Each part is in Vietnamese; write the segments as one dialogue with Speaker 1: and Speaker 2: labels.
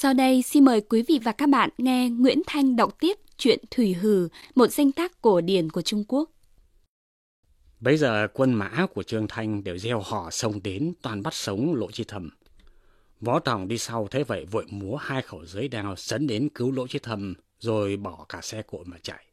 Speaker 1: Sau đây xin mời quý vị và các bạn nghe Nguyễn Thanh đọc tiếp truyện Thủy Hử, một danh tác cổ điển của Trung Quốc.
Speaker 2: Bấy giờ quân mã của Trương Thanh đều gieo hò xông đến, toàn bắt sống Lỗ Chí Thầm. Võ Tòng đi sau thấy vậy vội múa 2 khẩu giới đao sấn đến cứu Lỗ Chí Thầm, rồi bỏ cả xe cộ mà chạy.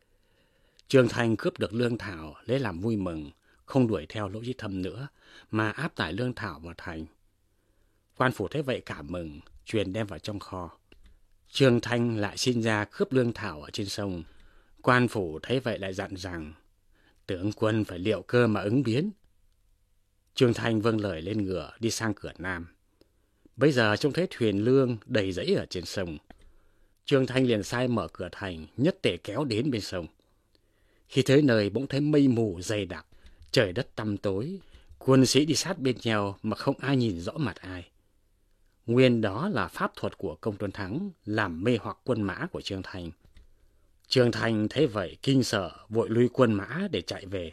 Speaker 2: Trương Thanh cướp được lương thảo lấy làm vui mừng, không đuổi theo Lỗ Chí Thầm nữa, mà áp tải lương thảo vào thành. Quan phủ thấy vậy cảm mừng, truyền đem vào trong kho. Trương Thanh lại xin ra cướp lương thảo ở trên sông. Quan phủ thấy vậy lại dặn rằng tướng quân phải liệu cơ mà ứng biến. Trương Thanh vâng lời lên ngựa đi sang cửa Nam. Bây giờ trông thấy thuyền lương đầy rẫy ở trên sông. Trương Thanh liền sai mở cửa thành, nhất tề kéo đến bên sông. Khi tới nơi bỗng thấy mây mù dày đặc, trời đất tăm tối, quân sĩ đi sát bên nhau mà không ai nhìn rõ mặt ai. Nguyên đó là pháp thuật của Công Tôn Thắng làm mê hoặc quân mã của Trương Thanh. Trương Thanh thấy vậy kinh sợ, vội lui quân mã để chạy về.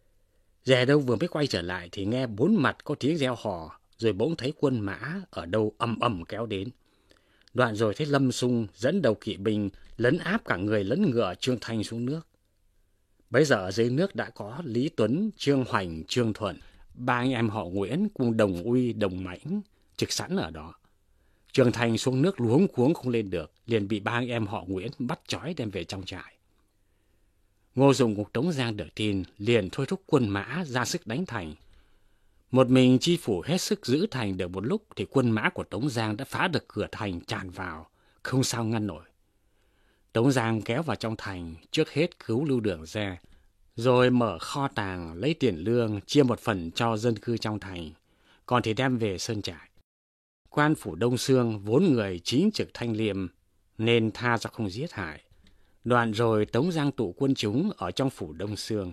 Speaker 2: Dè đâu vừa mới quay trở lại thì nghe bốn mặt có tiếng reo hò, rồi bỗng thấy quân mã ở đâu ầm ầm kéo đến. Đoạn rồi thấy Lâm Xung dẫn đầu kỵ binh lấn áp cả người lẫn ngựa Trương Thanh xuống nước. Bấy giờ ở dưới nước đã có Lý Tuấn, Trương Hoành, Trương Thuận, 3 anh em họ Nguyễn cùng Đồng Uy, Đồng Mãnh trực sẵn ở đó. Trương Thanh xuống nước luống cuống không lên được, liền bị 3 anh em họ Nguyễn bắt trói đem về trong trại. Ngô Dụng cùng Tống Giang được tin, liền thôi thúc quân mã ra sức đánh thành. Một mình Chi Phủ hết sức giữ thành được một lúc thì quân mã của Tống Giang đã phá được cửa thành tràn vào, không sao ngăn nổi. Tống Giang kéo vào trong thành, trước hết cứu Lưu Đường ra, rồi mở kho tàng lấy tiền lương chia một phần cho dân cư trong thành, còn thì đem về sơn trại. Quan phủ Đông Xương vốn người chính trực thanh liêm nên tha cho không giết hại. Đoạn rồi Tống Giang tụ quân chúng ở trong phủ Đông Xương.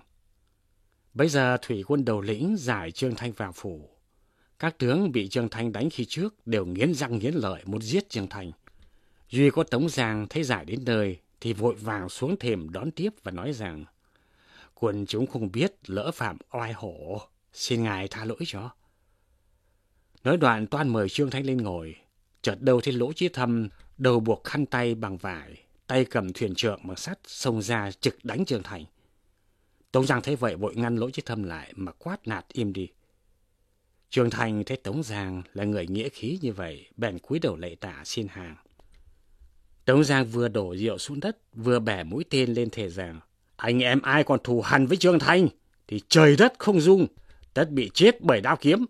Speaker 2: Bây giờ thủy quân đầu lĩnh giải Trương Thanh vào phủ. Các tướng bị Trương Thanh đánh khi trước đều nghiến răng nghiến lợi muốn giết Trương Thanh. Duy có Tống Giang thấy giải đến nơi thì vội vàng xuống thềm đón tiếp và nói rằng quân chúng không biết lỡ phạm oai hổ, xin ngài tha lỗi cho. Nói đoạn toan mời Trương Thanh lên ngồi, chợt đâu thấy Lỗ Chí Thầm đầu buộc khăn tay bằng vải, tay cầm thuyền trượng bằng sắt xông ra trực đánh Trương Thanh. Tống Giang thấy vậy vội ngăn Lỗ Chí Thầm lại mà quát nạt im đi. Trương Thanh thấy Tống Giang là người nghĩa khí như vậy, bèn cúi đầu lạy tạ xin hàng. Tống Giang vừa đổ rượu xuống đất, vừa bẻ mũi tên lên thề rằng anh em ai còn thù hằn với Trương Thanh thì trời đất không dung, tất bị chết bởi đao kiếm.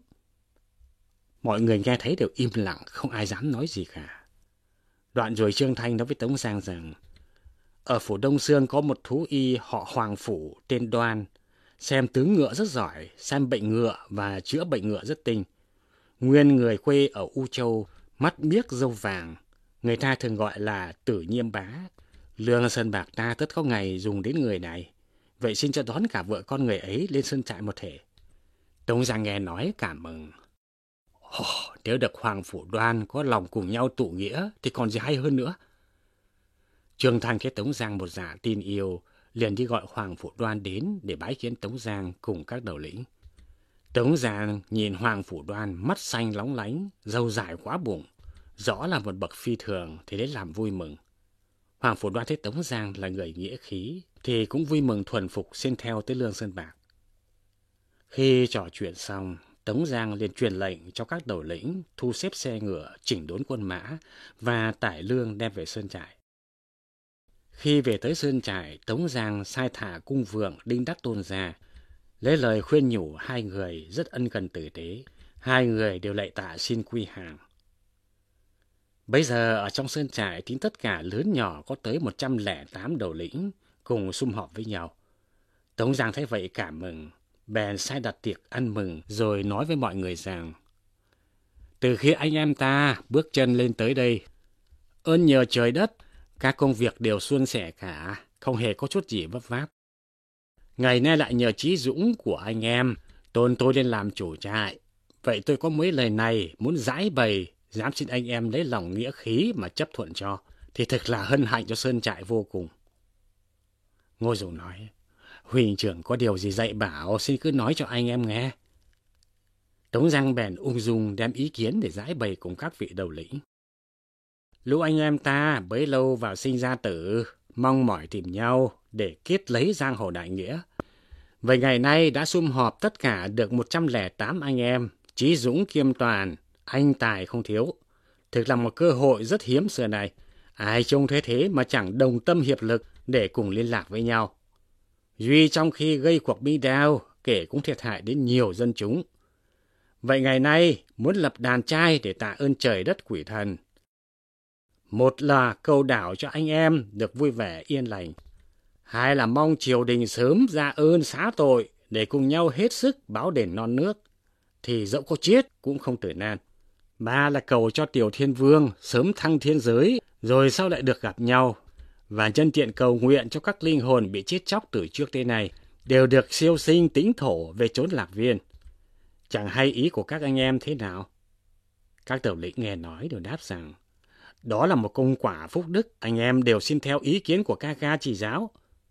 Speaker 2: Mọi người nghe thấy đều im lặng, không ai dám nói gì cả. Đoạn rồi Trương Thanh nói với Tống Giang rằng ở phủ Đông Xương có một thú y họ Hoàng Phủ tên Đoan, xem tướng ngựa rất giỏi, xem bệnh ngựa và chữa bệnh ngựa rất tinh. Nguyên người quê ở U Châu, mắt biếc râu vàng, người ta thường gọi là Tử Nhiêm Bá. Lương sơn bạc ta tất có ngày dùng đến người này, vậy xin cho đón cả vợ con người ấy lên sơn trại một thể. Tống Giang nghe nói cảm mừng. Nếu được Hoàng Phủ Đoan có lòng cùng nhau tụ nghĩa thì còn gì hay hơn nữa. Trương Thanh thấy Tống Giang một dạ tin yêu, liền đi gọi Hoàng Phủ Đoan đến để bái kiến Tống Giang cùng các đầu lĩnh. Tống Giang nhìn Hoàng Phủ Đoan mắt xanh lóng lánh, râu dài quá bụng, rõ là một bậc phi thường thì đến làm vui mừng. Hoàng Phủ Đoan thấy Tống Giang là người nghĩa khí thì cũng vui mừng thuần phục xin theo tới Lương Sơn Bạc. Khi trò chuyện xong, Tống Giang liền truyền lệnh cho các đầu lĩnh thu xếp xe ngựa, chỉnh đốn quân mã và tải lương đem về sơn trại. Khi về tới sơn trại, Tống Giang sai thả cung vượng Đinh Đắc Tôn ra, lấy lời khuyên nhủ hai người rất ân cần tử tế. Hai người đều lạy tạ xin quy hàng. Bây giờ ở trong sơn trại tính tất cả lớn nhỏ có tới 108 đầu lĩnh cùng sum họp với nhau. Tống Giang thấy vậy cảm mừng, bèn sai đặt tiệc ăn mừng rồi nói với mọi người rằng từ khi anh em ta bước chân lên tới đây, ơn nhờ trời đất, các công việc đều suôn sẻ cả, không hề có chút gì vấp váp. Ngày nay lại nhờ trí dũng của anh em, tôn tôi lên làm chủ trại. Vậy tôi có mấy lời này muốn giải bày, dám xin anh em lấy lòng nghĩa khí mà chấp thuận cho, thì thực là hân hạnh cho sơn trại vô cùng. Ngô Dụng nói, Huỳnh trưởng có điều gì dạy bảo, xin cứ nói cho anh em nghe. Tống Giang bèn ung dung đem ý kiến để giải bày cùng các vị đầu lĩnh. Lũ anh em ta bấy lâu vào sinh ra tử, mong mỏi tìm nhau để kết lấy giang hồ đại nghĩa. Vậy ngày nay đã sum họp tất cả được 108 anh em, chí dũng kiêm toàn, anh tài không thiếu. Thực là một cơ hội rất hiếm xưa này. Ai trông thế mà chẳng đồng tâm hiệp lực để cùng liên lạc với nhau. Duy trong khi gây cuộc bi đao, kể cũng thiệt hại đến nhiều dân chúng. Vậy ngày nay muốn lập đàn trai để tạ ơn trời đất quỷ thần. Một là cầu đảo cho anh em được vui vẻ yên lành. Hai là mong triều đình sớm ra ơn xá tội để cùng nhau hết sức báo đền non nước. Thì dẫu có chết cũng không tử nan. Ba là cầu cho Tiểu Thiên Vương sớm thăng thiên giới rồi sau lại được gặp nhau. Và nhân tiện cầu nguyện cho các linh hồn bị chết chóc từ trước tới nay đều được siêu sinh tĩnh thổ về chốn Lạc Viên. Chẳng hay ý của các anh em thế nào? Các đầu lĩnh nghe nói đều đáp rằng đó là một công quả phúc đức, anh em đều xin theo ý kiến của ca ca chỉ giáo.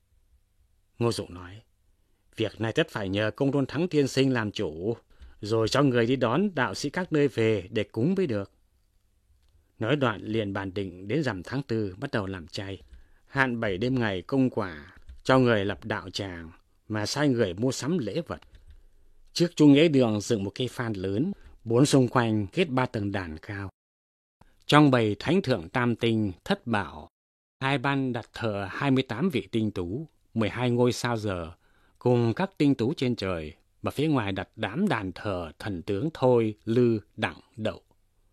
Speaker 2: Ngô Dụng nói, việc này tất phải nhờ Công Tôn Thắng tiên sinh làm chủ, rồi cho người đi đón đạo sĩ các nơi về để cúng mới được. Nói đoạn liền bàn định đến rằm tháng 4 bắt đầu làm chay. Hạn 7 đêm ngày công quả, cho người lập đạo tràng, mà sai người mua sắm lễ vật. Trước Trung Nghĩa Đường dựng một cây phan lớn, 4 xung quanh kết 3 tầng đàn cao. Trong bầy thánh thượng tam tinh, thất bảo, 2 ban đặt thờ 28 vị tinh tú, 12 ngôi sao giờ, cùng các tinh tú trên trời, và phía ngoài đặt đám đàn thờ thần tướng Thôi, Lư, Đặng, Đậu.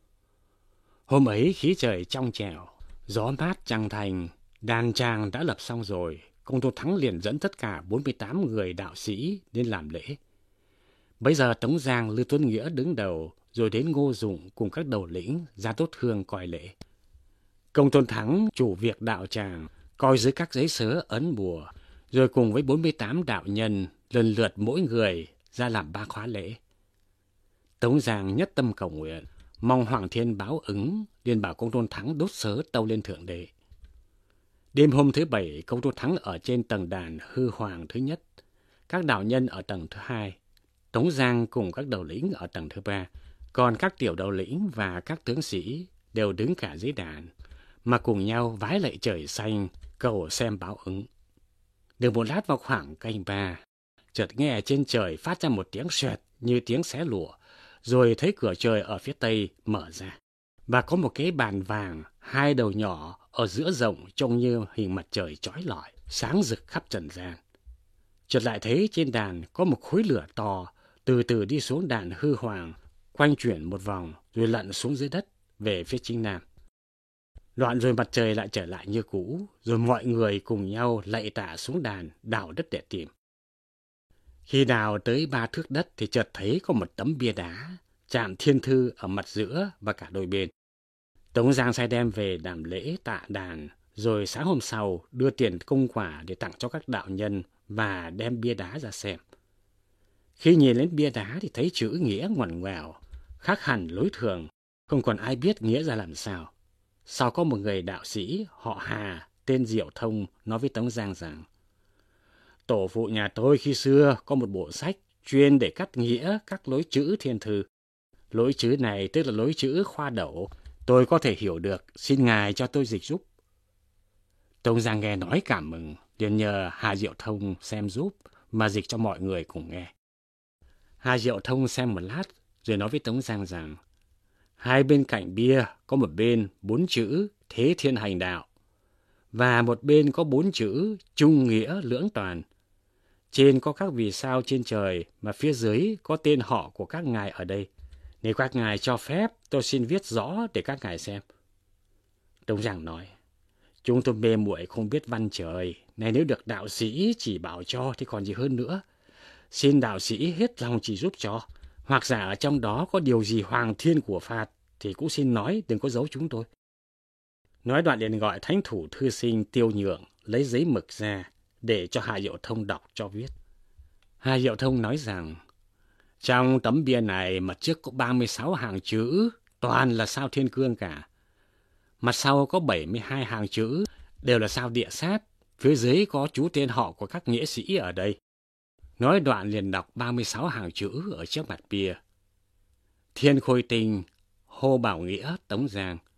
Speaker 2: Hôm ấy khí trời trong trẻo, gió mát trăng thành, đàn tràng đã lập xong rồi, Công Tôn Thắng liền dẫn tất cả 48 người đạo sĩ đến làm lễ. Bây giờ Tống Giang, Lư Tuấn Nghĩa đứng đầu, rồi đến Ngô Dụng cùng các đầu lĩnh ra đốt hương coi lễ. Công Tôn Thắng chủ việc đạo tràng, coi dưới các giấy sớ ấn bùa, rồi cùng với 48 đạo nhân lần lượt mỗi người ra làm 3 khóa lễ. Tống Giang nhất tâm cầu nguyện, mong Hoàng Thiên báo ứng, liền bảo Công Tôn Thắng đốt sớ tâu lên Thượng Đế. Đêm hôm thứ 7, Công Tôn Thắng ở trên tầng đàn Hư Hoàng thứ nhất, các đạo nhân ở tầng thứ 2, Tống Giang cùng các đầu lĩnh ở tầng thứ 3, còn các tiểu đầu lĩnh và các tướng sĩ đều đứng cả dưới đàn, mà cùng nhau vái lạy trời xanh, cầu xem báo ứng. Được một lát vào khoảng canh 3, chợt nghe trên trời phát ra một tiếng xoẹt như tiếng xé lụa, rồi thấy cửa trời ở phía tây mở ra, và có một cái bàn vàng, 2 đầu nhỏ ở giữa rộng trông như hình mặt trời chói lọi, sáng rực khắp trần gian. Chợt lại thấy trên đàn có một khối lửa to, từ từ đi xuống đàn Hư Hoàng, quanh chuyển một vòng rồi lặn xuống dưới đất về phía chính nam. Đoạn rồi mặt trời lại trở lại như cũ, rồi mọi người cùng nhau lạy tạ xuống đàn đào đất để tìm. Khi đào tới 3 thước đất thì chợt thấy có một tấm bia đá chạm thiên thư ở mặt giữa và cả đôi bên. Tống Giang sai đem về làm lễ tạ đàn, rồi sáng hôm sau đưa tiền công quả để tặng cho các đạo nhân và đem bia đá ra xem. Khi nhìn lên bia đá thì thấy chữ nghĩa ngoằn ngoèo, khác hẳn lối thường, không còn ai biết nghĩa ra làm sao. Sau có một người đạo sĩ họ Hà tên Diệu Thông nói với Tống Giang rằng: tổ phụ nhà tôi khi xưa có một bộ sách chuyên để cắt nghĩa các lối chữ thiên thư. Lối chữ này tức là lối chữ khoa đậu, tôi có thể hiểu được, xin ngài cho tôi dịch giúp. Tống Giang nghe nói cảm mừng, liền nhờ Hà Diệu Thông xem giúp mà dịch cho mọi người cùng nghe. Hà Diệu Thông xem một lát rồi nói với Tống Giang rằng: hai bên cạnh bia có một bên 4 chữ Thế Thiên Hành Đạo, và một bên có 4 chữ Trung Nghĩa Lưỡng Toàn. Trên có các vì sao trên trời, mà phía dưới có tên họ của các ngài ở đây. Nếu các ngài cho phép, tôi xin viết rõ để các ngài xem. Tống Giang nói: chúng tôi mê muội không biết văn trời, này nếu được đạo sĩ chỉ bảo cho thì còn gì hơn nữa. Xin đạo sĩ hết lòng chỉ giúp cho, hoặc giả ở trong đó có điều gì hoàng thiên của phạt thì cũng xin nói, đừng có giấu chúng tôi. Nói đoạn liền gọi thánh thủ thư sinh Tiêu Nhượng lấy giấy mực ra để cho Hà Diệu Thông đọc cho viết. Hà Diệu Thông nói rằng: trong tấm bia này mặt trước có 36 hàng chữ, toàn là sao thiên cương cả. Mặt sau có 72 hàng chữ, đều là sao địa sát, phía dưới có chú tên họ của các nghĩa sĩ ở đây. Nói đoạn liền đọc 36 hàng chữ ở trước mặt bia. Thiên Khôi Tinh, Hô Bảo Nghĩa, Tống Giang.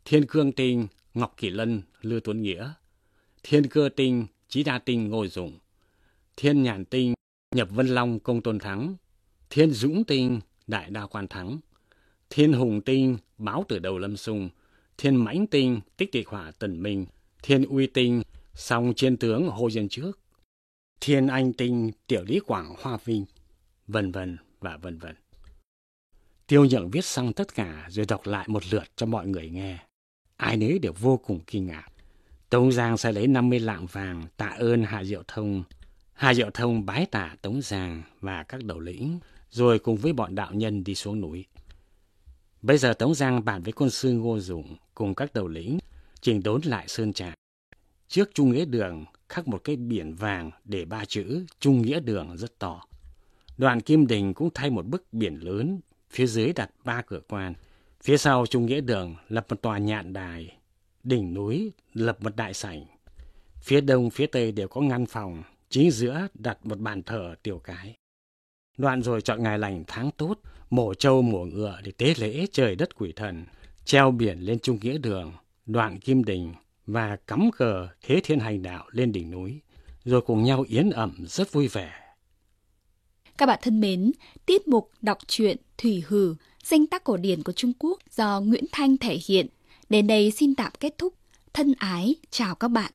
Speaker 2: Thiên Cương Tinh, Ngọc Kỳ Lân, Lưu Tuấn Nghĩa. Thiên Cơ Tinh, Chí Đa Tinh, Ngô Dụng. Thiên Nhàn Tinh, Nhập Vân Long, Công Tôn Thắng. Thiên Dũng Tinh, Đại Đao Quan Thắng. Thiên Hùng Tinh, Báo Tử Đầu Lâm Xung. Thiên Mãnh Tinh, Tích Tịch Hỏa Tần Minh. Thiên Uy Tinh, Song Chiến Tướng Hồ Dân Trước. Thiên Anh Tinh, Tiểu Lý Quảng Hoa Vinh, vân vân và vân vân. Tiêu Nhượng viết xong tất cả rồi đọc lại một lượt cho mọi người nghe. Ai nấy đều vô cùng kinh ngạc. Tống Giang sẽ lấy 50 lạng vàng tạ ơn Hạ Diệu Thông. Hạ Diệu Thông bái tạ Tống Giang và các đầu lĩnh, rồi cùng với bọn đạo nhân đi xuống núi. Bây giờ Tống Giang bàn với quân sư Ngô Dụng cùng các đầu lĩnh chỉnh đốn lại sơn trại. Trước Trung Nghĩa Đường khắc một cái biển vàng để 3 chữ Trung Nghĩa Đường rất to. Đoạn Kim Đình cũng thay một bức biển lớn, phía dưới đặt 3 cửa quan. Phía sau Trung Nghĩa Đường lập một tòa nhạn đài, đỉnh núi lập một đại sảnh. Phía đông, phía tây đều có ngăn phòng, chính giữa đặt một bàn thờ tiểu cái. Đoạn rồi chọn ngày lành tháng tốt, mổ trâu mổ ngựa để tế lễ trời đất quỷ thần, treo biển lên Trung Nghĩa Đường, Đoạn Kim Đình và cắm cờ Thế Thiên Hành Đạo lên đỉnh núi, rồi cùng nhau yến ẩm rất vui vẻ.
Speaker 1: Các bạn thân mến, tiết mục đọc truyện Thủy Hử, danh tác cổ điển của Trung Quốc do Nguyễn Thanh thể hiện, đến đây xin tạm kết thúc. Thân ái, chào các bạn.